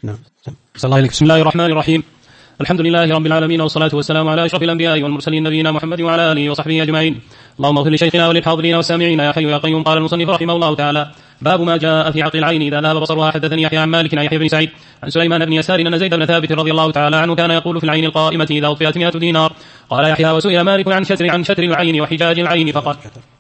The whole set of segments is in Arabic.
نعم. صلى الله عليه. بسم الله الرحمن الرحيم. الحمد لله رب العالمين، والصلاة والسلام على أشرف الأنبياء والمرسلين نبينا محمد وعلى آله وصحبه أجمعين. اللهم اغفر لشيخنا وللحاضرين والسامعين يا حي يا قيوم. قال المصنف رحمه الله تعالى: باب ما جاء في عقل العين إذا ذهب بصرها. حدثني يحيى عن مالك عن يحيى بن سعيد عن سليمان بن يسار أن زيد بن ثابت رضي الله تعالى عنه كان يقول في العين القائمة إذا أطفئت 100 دينار. قال يحيى: وسئل مالك عن شتر العين وحجاج العين فقال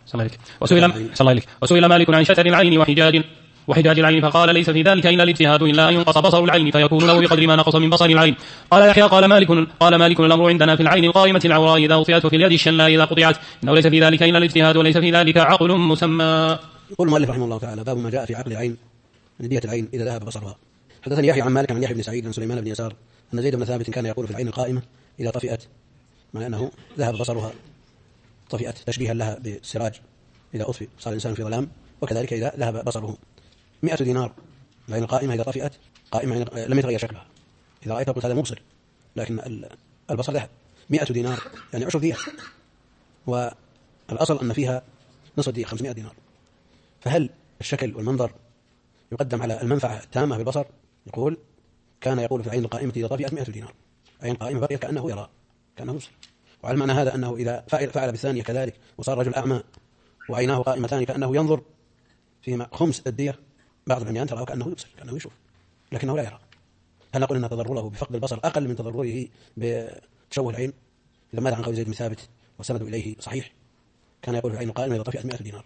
وسئل مالك عن شتر العين وحجاج العين فقال: ليس في ذلك إلا الاجتهاد، إلا أن ينقص بصر العين فيكون له بقدر ما نقص من بصر العين. قال يحيى: قال مالك الأمر عندنا في العين القائمة العوراء إذا أطفئت وفي اليد الشلاء إذا قطعت، إنه ليس في ذلك إلا الاجتهاد وليس في ذلك عقل مسمى. يقول المؤلف رحمه الله تعالى: باب ما جاء في عقل العين، ندية العين إذا ذهب بصرها. حدثني يحيى عن مالك عن يحيى بن سعيد عن سليمان بن يسار أن زيد بن ثابت كان يقول في العين القائمة إذا طفئت، مع أنه ذهب بصرها، طفئت تشبيها لها بالسراج، إذا أطفئ صار الإنسان في ظلام، وكذلك إذا ذهب بصره. 100 دينار العين القائمة إذا طفئت، قائمة لم يتغير شكلها، إذا رأيتها قلت هذا مبصر، لكن البصر ذهب. 100 دينار يعني 10 دية، والأصل أن فيها نصف دية 500 دينار. فهل الشكل والمنظر يقدم على المنفعة التامة بالبصر؟ يقول: كان يقول في العين القائمة إذا طفئت 100 دينار، عين قائمة بقي كأنه يرى، كأنه يبصر. وعلى معنى هذا أنه إذا فعل بالثانية كذلك وصار رجل أعمى وعيناه قائمتان كأنه ينظر، فيما خمس الدية بعض العميان تراه كأنه يبصر، كأنه يشوف، لكنه لا يرى. هل نقول أن تضرره بفقد البصر أقل من تضرره بتشوه العين؟ إذا ماذا عن قول زيد بن ثابت وسند إليه صحيح، كان يقول في العين القائمة إذا طفئت 100 دينار.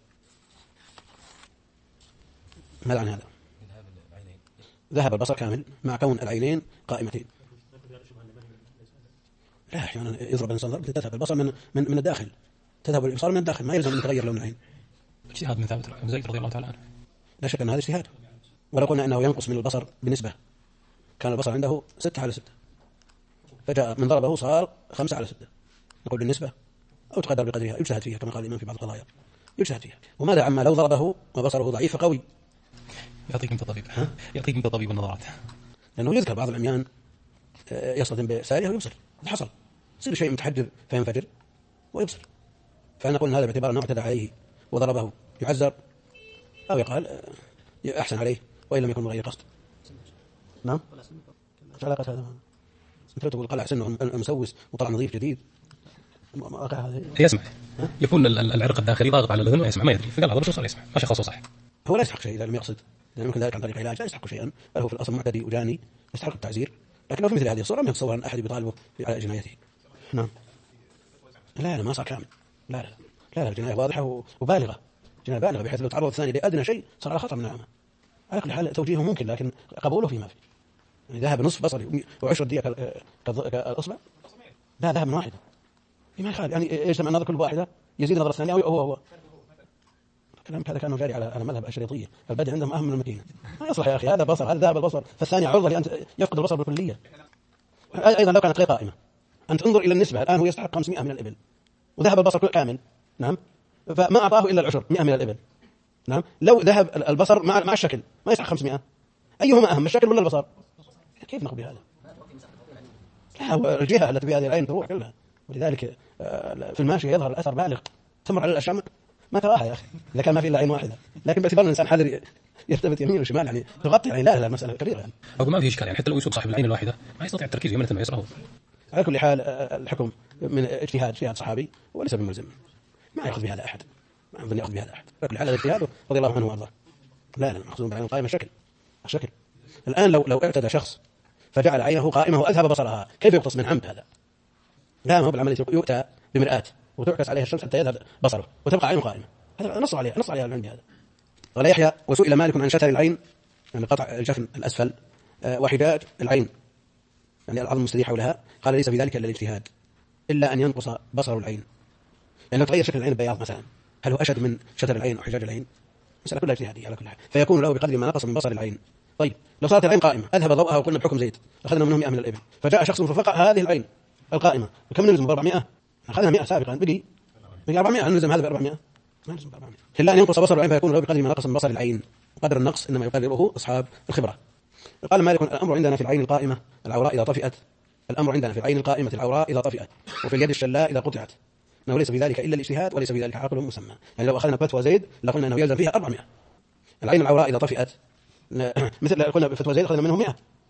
ماذا عن هذا؟ ذهب البصر كامل مع كون العينين قائمتين. لا، أحيانا يضرب الإنسان ضرب تذهب البصر من الداخل، تذهب الإبصار من الداخل، ما يلزم أن يتغير لون العين. اجتهاد من ثابت بن زيد رضي الله تعالى عنه. لا شك أن هذا اجتهاد، ولو قلنا أنه ينقص من البصر بنسبة، كان البصر عنده 6/6، فجاء من ضربه صار 5/6، نقول بالنسبة أو تقدر بقدرها، يجتهد فيها كما قال الإمام في بعض القضايا، يجتهد فيها. وماذا عما لو ضربه وبصره ضعيف فقوي؟ يعطيكم طبيب النظارات، لأنه يذكر بعض العميان يصطدم بسارية ويبصر، هذا حصل، يصير شيء متحجر فينفجر ويبصر. فنقول هذا باعتبار أنه اعتدى عليه وضربه يعذر، أو يقال أحسن عليه وإن لم يكن من غير قصد. نعم، ايش علاقة هذا؟ انت تقول قلع سنه المسوس وطلع نظيف جديد، يسمع، يكون العرق الداخلي ضاغط على الأذن ويسمع، ما يدري، فقال هذا صار يسمع، ما شخصه صح. هو لا يستحق شيء إذا لم يقصد، لأن يمكن ذلك عن طريق علاج لا يستحق شيئا، بل هو في الأصل معتدي وجاني يستحق التعزير. لكن لو في مثل هذه الصورة لم يتصور أن أحد يطالبه على جنايته. نعم، لا ما صار كامل، لا الجناية واضحة وبالغة، جناية بالغة بحيث لو تعرض الثاني لأدنى شيء صار على خطر من العامة. على كل حال توجيهه ممكن، لكن قبوله فيما فيه. يعني ذهب نصف بصري و10 دية كالأصبع، لا ذهب من واحدة، فيما يخالف، يعني يجتمع النظر كل واحدة يزيد النظر الثانية هو كلام هذا كانوا جاري على مذهب الشريطية، البدع عندهم أهم من المكينة. ما يصلح يا أخي، هذا بصر، هذا ذهب البصر، فالثاني عرضة لأن يفقد البصر بالكلية. أيضا لو كانت غير قائمة، أن تنظر إلى النسبة، الآن هو يستحق 500 من الإبل وذهب البصر كامل، نعم، فما أعطاه إلا العشر 100 من الإبل، نعم. لو ذهب البصر مع الشكل ما يستحق 500، أيهما أهم، الشكل ولا البصر؟ كيف نقول بهذا؟ لا، الجهة التي بهذه العين تروح كلها، ولذلك في الماشي يظهر الأثر بالغ، تمر على الأشعة ما تراها يا أخي إذا كان ما في إلا عين واحدة، لكن باعتبار الإنسان حذر يرتبط يمين وشمال، يعني تغطي، يعني لا المسألة كبيرة يعني. أو ما في إشكال، يعني حتى لو يسوق صاحب العين الواحدة ما يستطيع التركيز يمنة ويسرى. على كل حال الحكم من اجتهاد صحابي وليس بملزم، ما يأخذ بهذا أحد، ما أظن يأخذ بهذا أحد. على كل حال اجتهاده رضي الله عنه وأرضاه. لا مقصود بالعين القائمة الشكل. الآن لو اعتدى شخص فجعل عينه قائمة وأذهب بصرها، كيف يقتص من عمد هذا؟ لا، ما هو بالعملية، يؤتى بمرآة وتعكس عليها الشمس حتى يذهب بصره وتبقى عينه قائمة، هذا نص عليها العلم بهذا. قال يحيى: وسئل مالك عن شتر العين، يعني قطع الجفن الأسفل، وحجاج العين، يعني العظم المستدير حولها، قال: ليس في ذلك إلا الاجتهاد، إلا أن ينقص بصر العين. يعني لو تغير شكل العين البياض مثلا، هل هو أشد من شتر العين أو حجاج العين؟ مسألة كلها اجتهادية على كل حال، فيكون له بقدر ما نقص من بصر العين. طيب لو صارت العين قائمة أذهب ضوءها وقلنا بحكم زيد أخذنا منهم 100 من الإبل، فجاء شخص ففقع هذه العين القائمة، وكم نلزم ب400؟ أخذنا 100 سابقا، بقي 400، نلزم هذا ب400؟ ما نلزم ب400، إلا أن ينقص بصر العين فيكون له بقدر ما نقص من بصر العين، وقدر النقص إنما يقدره أصحاب الخبرة. قال مالك: الأمر عندنا في العين القائمة العوراء إذا طفئت، الأمر عندنا في العين القائمة العوراء إذا طفئت، وفي اليد الشلاء إذا قطعت، أنه ليس في ذلك إلا الاجتهاد وليس في ذلك عقل مسمى. يعني لو أخذنا فتوى زيد لقلنا أنه يلزم فيها 400. العين العوراء إذا طفئت مثل قلنا بفتوى زيد أخذنا منهم 100،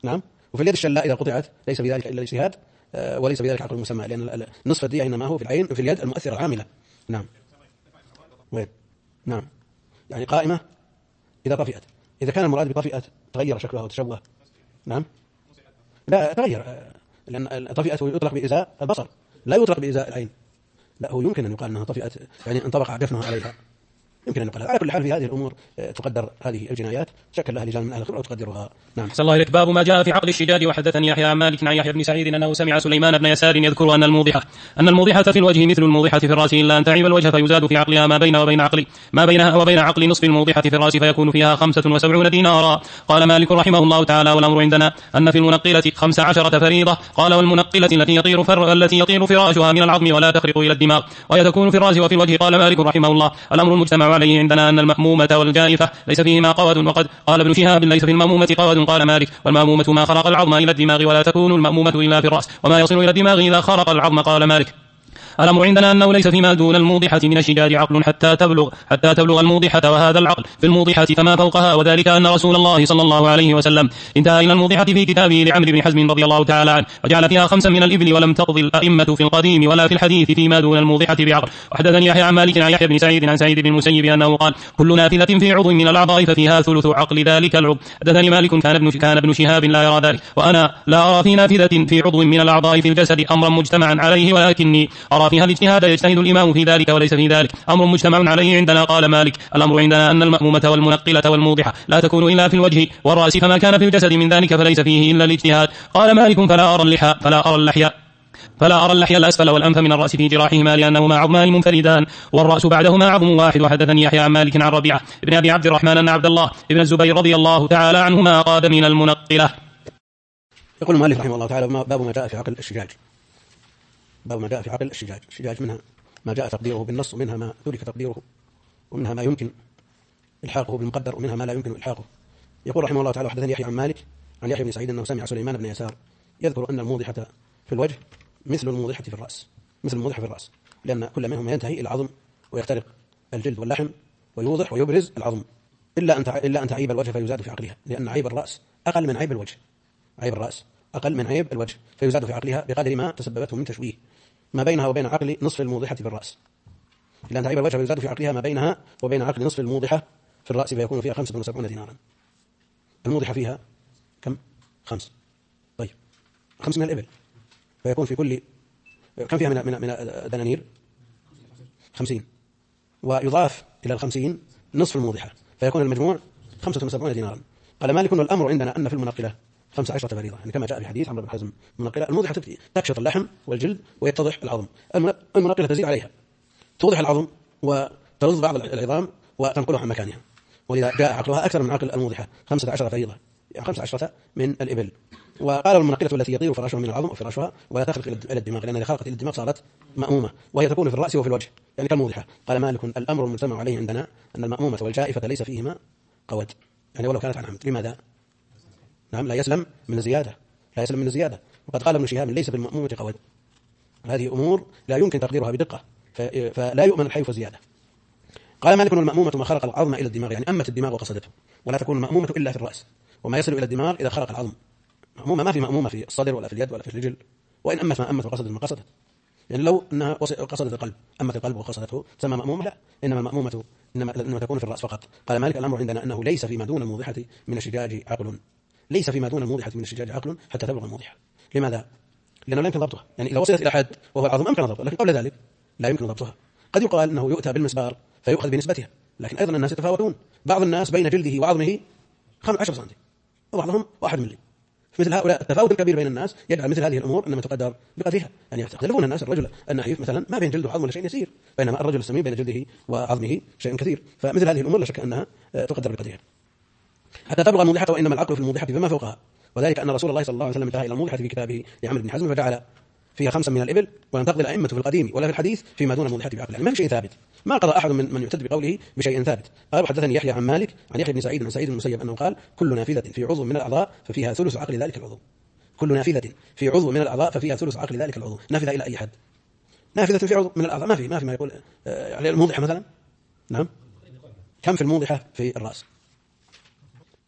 نعم. وفي اليد الشلاء إذا قطعت ليس في ذلك إلا الاجتهاد، وليس في ذلك عقل مسمى، لأن نصف الدية إنما هو في العين في اليد المؤثرة العاملة. نعم. وين؟ نعم. يعني قائمة إذا طفئت. إذا كان المراد بطفئت تغير شكلها وتشوه. نعم. لا تغير، لأن طفئت يطلق بإزاء البصر، لا يطلق بإزاء العين. لا، هو يمكن أن يقال أنها طفئت يعني انطبق جفنها عليها، يمكن أن يقال. على كل حال في هذه الأمور تقدر هذه الجنايات، شكل لها لجان من أهل الخبرة وتقدرها. نعم. أحسن الله إليك. باب ما جاء في عقل الشجاج. وحدثني يحيى عن مالك عن يحيى بن سعيد أنه سمع سليمان بن يسار يذكر أن الموضحة في الوجه مثل الموضحة في الرأس، إلا أن تعيب الوجه فيزاد في عقلها ما بينها وبين عقل نصف الموضحة في الرأس، فيكون فيها 75 دينارا. قال مالك رحمه الله تعالى: والأمر عندنا أن في المنقلة 15 فريضة. قال: والمنقلة التي يطير فراشها من العظم ولا تخرق إلى الدماغ، وهي تكون في الرأس وفي الوجه. قال مالك رحمه الله: الأمر المجتمع عليه عندنا أن المأمومة والجائفة ليس فيهما قواد. وقد قال ابن شهاب: ليس في المأمومة قواد. قال مالك: والمأمومة ما خرق العظم إلى الدماغ، ولا تكون المأمومة إلا في الرأس، وما يصل إلى الدماغ إذا خرق العظم. قال مالك: الأمر عندنا أنه ليس فيما دون الموضحة من الشجاج عقل حتى تبلغ الموضحة، وهذا العقل في الموضحة فما فوقها. وذلك أن رسول الله صلى الله عليه وسلم انتهى إلى الموضحة في كتابه لعمرو بن حزم رضي الله تعالى عنه، وجعل فيها 5 من الإبل، ولم تقضي الأئمة في القديم ولا في الحديث فيما دون الموضحة بعقل. وحدثني يحيى عن مالك عن يحيى بن سعيد عن سعيد بن المسيب أنه قال: كل نافذة في عضو من الأعضاء ففيها ثلث عقل ذلك العضو. حدثني مالك: كان ابن شهاب لا يرى ذلك، وأنا لا أرى في نافذة في عضو من الأعضاء في الجسد أمرا مجتمعا عليه، ولكني أرى فيها الاجتهاد يجتهد الإمام في ذلك، وليس في ذلك أمر مجتمع عليه عندنا. قال مالك: الأمر عندنا أن المأمومة والمنقلة والموضحة لا تكون إلا في الوجه والرأس، فما كان في الجسد من ذلك فليس فيه إلا الاجتهاد. قال مالك: فلا أرى اللحية الأسفل والأنف من الرأس في جراحهما، لأنهما عظمان منفردان، والرأس بعدهما عظم واحد. وحدثني يحيى عن مالك عن ربيعة ابن أبي عبد الرحمن أن عبد الله ابن الزبير رضي الله تعالى عنهما قاد من المنقلة. يقول المؤلف رحمه الله تعالى: باب ما جاء في عقل الشجاج. باب ما جاء في عقل الشجاج. الشجاج منها ما جاء تقديره بالنص، ومنها ما ترك تقديره، ومنها ما يمكن إلحاقه بالمقدر، ومنها ما لا يمكن إلحاقه. يقول رحمه الله تعالى: وحدثني يحيى عن مالك عن يحيى بن سعيد أنه سمع سليمان بن يسار يذكر أن الموضحة في الوجه مثل الموضحة في الرأس، لأن كل منهما ينتهي إلى العظم ويخترق الجلد واللحم ويوضح ويبرز العظم، إلا أن تعيب الوجه فيزاد في عقلها، لأن عيب الرأس أقل من عيب الوجه. عيب الرأس أقل من عيب الوجه، فيزاد في عقلها بقدر ما تسببته من تشويه ما بينها وبين عقل نصف الموضحة في الرأس. إلا أن تعيب الوجه فيزاد في عقلها ما بينها وبين عقل نصف الموضحة في الرأس، فيكون فيها 75 دينارا. الموضحة فيها كم؟ 5. طيب 5 من الإبل، فيكون في كل كم فيها من الدنانير؟ 50، ويضاف إلى 50 نصف الموضحة، فيكون المجموع 75 دينارا. قال مالك: والأمر عندنا أن في المنقلة 15 فريضة، يعني كما جاء في حديث عمرو بن حزم: الموضحة تكشط اللحم والجلد ويتضح العظم، المنقلة تزيد عليها، توضح العظم وترض بعض العظام وتنقلها عن مكانها، ولذا جاء عقلها أكثر من عقل الموضحة 15 فريضة، يعني 15 من الإبل. وقال: المنقلة التي يطير فراشها من العظم وفراشها ولا تخرق إلى الدماغ، لأن إذا خرقت إلى الدماغ صارت مأمومة، وهي تكون في الرأس وفي الوجه، يعني كالموضحة. قال مالك: الأمر المجتمع عليه عندنا أن المأمومة والجائفة ليس فيهما قود، يعني ولو كانت عن عمد. لماذا؟ نعم، لا يسلم من الزيادة. وقد قال ابن شهاب: ليس بالمأمومة قود. هذه أمور لا يمكن تقديرها بدقة، فلا يؤمن الحيف والزيادة. قال مالك: والمأمومة ما خرق العظم إلى الدماغ، يعني أمت الدماغ وقصدته، ولا تكون المأمومة إلا في الرأس، وما يصل إلى الدماغ إذا خرق العظم. مأمومة ما في مأمومة في الصدر ولا في اليد ولا في الرجل، وإن أمت ما أمت وقصدت ما قصدت. يعني لو أنها قصدت القلب، أمت القلب وقصدته، تسمى مأمومة؟ لا، إنما المأمومة إنما تكون في الرأس فقط. قال مالك: الأمر عندنا أنه ليس فيما دون الموضحة من الشجاج عقل، ليس فيما دون الموضحة من الشجاج عقل حتى تبلغ الموضحة. لماذا؟ لأنه لا يمكن ضبطها، يعني إذا وصلت إلى حد وهو العظم أمكن ضبطها، لكن قبل ذلك لا يمكن ضبطها. قد يقال أنه يؤتى بالمسبار فيؤخذ بنسبتها، لكن أيضا الناس يتفاوتون، بعض الناس بين جلده وعظمه 10 سنتي، وبعضهم 1 ملي. مثل هؤلاء التفاوت الكبير بين الناس يجعل مثل هذه الأمور إنما تقدر بقدرها، يعني يختلفون الناس. الرجل النحيف مثلا ما بين جلده وعظمه ولا شيء يسير، بينما الرجل السمين بين جلده وعظمه شيء كثير. فمثل هذه الأمور لا شك أنها تقدر بقدرها حتى تبلغ الموضحة، وإنما العقل في الموضحة فيما فوقها. وذلك أن رسول الله صلى الله عليه وسلم انتهى إلى الموضحة في كتابه لعمرو بن حزم فجعل فيها 5 من الإبل، ولم تقضي الأئمة في القديم ولا في الحديث فيما دون الموضحة بعقل، يعني ما في شيء ثابت، ما قضى أحد من يعتد بقوله بشيء ثابت. قال: وحدثني يحيى عن مالك عن يحيى بن سعيد عن سعيد المسيب أنه قال: كل نافذة في عضو من الأعضاء ففيها ثلث عقل ذلك العضو. كل نافذة في عضو من الأعضاء ففيها ثلث عقل ذلك العضو. نافذة إلى أي حد؟ نافذة في عضو من الأعضاء ما في ما يقول على الموضحة مثلا. نعم، كم في الموضحة في الرأس؟ 5.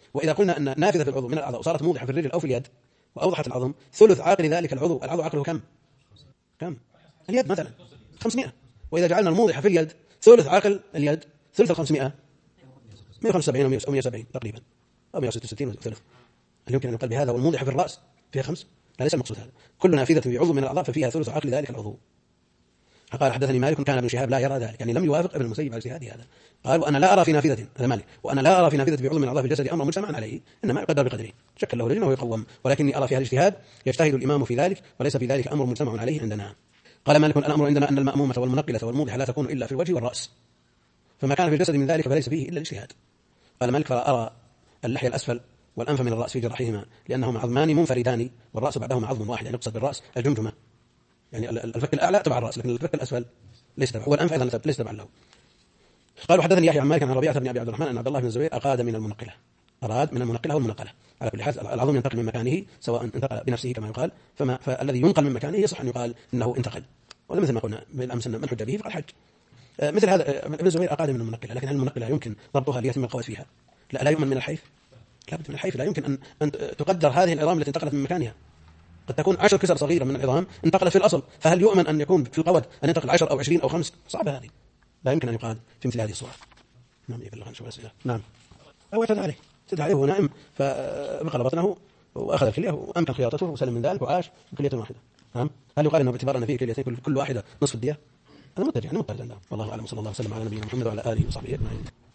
وإذا قلنا أن نافذة في العضو من الأعضاء وصارت موضحة في الرجل أو في اليد وأوضحت العظم، ثلث عقل ذلك العضو عقله كم؟ اليد مثلا 500. وإذا جعلنا الموضحة في اليد ثلث عقل اليد، ثلث 500 175 أو 170 تقريبا أو 166 ثلث. هل يمكن أن يقال بهذا والموضحة في الرأس فيها 5؟ لا، ليس المقصود هذا. كل نافذة في عضو من الأعضاء ففيها ثلث عقل ذلك العضو. قال حدثني مالك كان ابن شهاب لا يرى ذلك، يعني لم يوافق ابن المسيب على اجتهاده هذا. قال وأنا لا أرى في نافذة، هذا مالك، وأنا لا أرى في نافذة في عضو من أعضاء في الجسد أمر مجتمعا عليه، إنما يقدر بقدره، شكل له لجنة ويقوم، ولكني أرى فيها الاجتهاد يجتهد الإمام في ذلك، وليس في ذلك أمر مجتمع عليه عندنا. قال مالك الأمر عندنا أن المأمومة والمنقلة والموضحة لا تكون إلا في الوجه والرأس، فما كان في الجسد من ذلك فليس فيه إلا الاجتهاد. قال مالك فلا أرى اللحية الأسفل والأنف من الرأس في جرحهما لأنهما عظمان منفردان والرأس بعدهما عظم واحد، يعني يقصد بالرأس الجمجمة، يعني الفك الأعلى تبع الرأس لكن الفك الأسفل ليس تبع، والأنف أيضا ليس تبع له. قالوا حدثني يحيى عن مالك عن ربيعة بن أبي عبد الرحمن أن عبد الله بن الزبير أراد من المنقلة والمنقلة. على كل حال العظم ينتقل من مكانه سواء انتقل بنفسه كما يقال، فالذي ينقل من مكانه يصح أن يقال إنه انتقل، ولا مثل ما قلنا بالأمس من حج به فقد حج. مثل هذا ابن الزبير أراد من المنقلة، لكن هل المنقلة يمكن ضبطها ليتم القوات فيها؟ لا يؤمن من الحيف، لا بد من الحيف، لا يمكن أن تقدر هذه العظام التي انتقلت من مكانها. قد تكون 10 كسر صغيرة من العظام انتقلت في الأصل، فهل يؤمن أن يكون في القواد أن ينتقل 10 أو 20 أو 5؟ صعبة هذه، لا يمكن أن يقال في مثل هذه الصور. نعم يبلغ شو أسئلة. نعم أو اعتدى عليه وهو نائم فبقل بطنه وأخذ الكلية وأمكن خياطته وسلم من ذلك وعاش بكلية واحدة. نعم، هل يقال أنه باعتبار أن فيه كليتين كل واحدة نصف الدية؟ هذا مضطرد عندنا والله أعلم. صلى الله وسلم على نبينا محمد وعلى آله وصحبه أجمعين.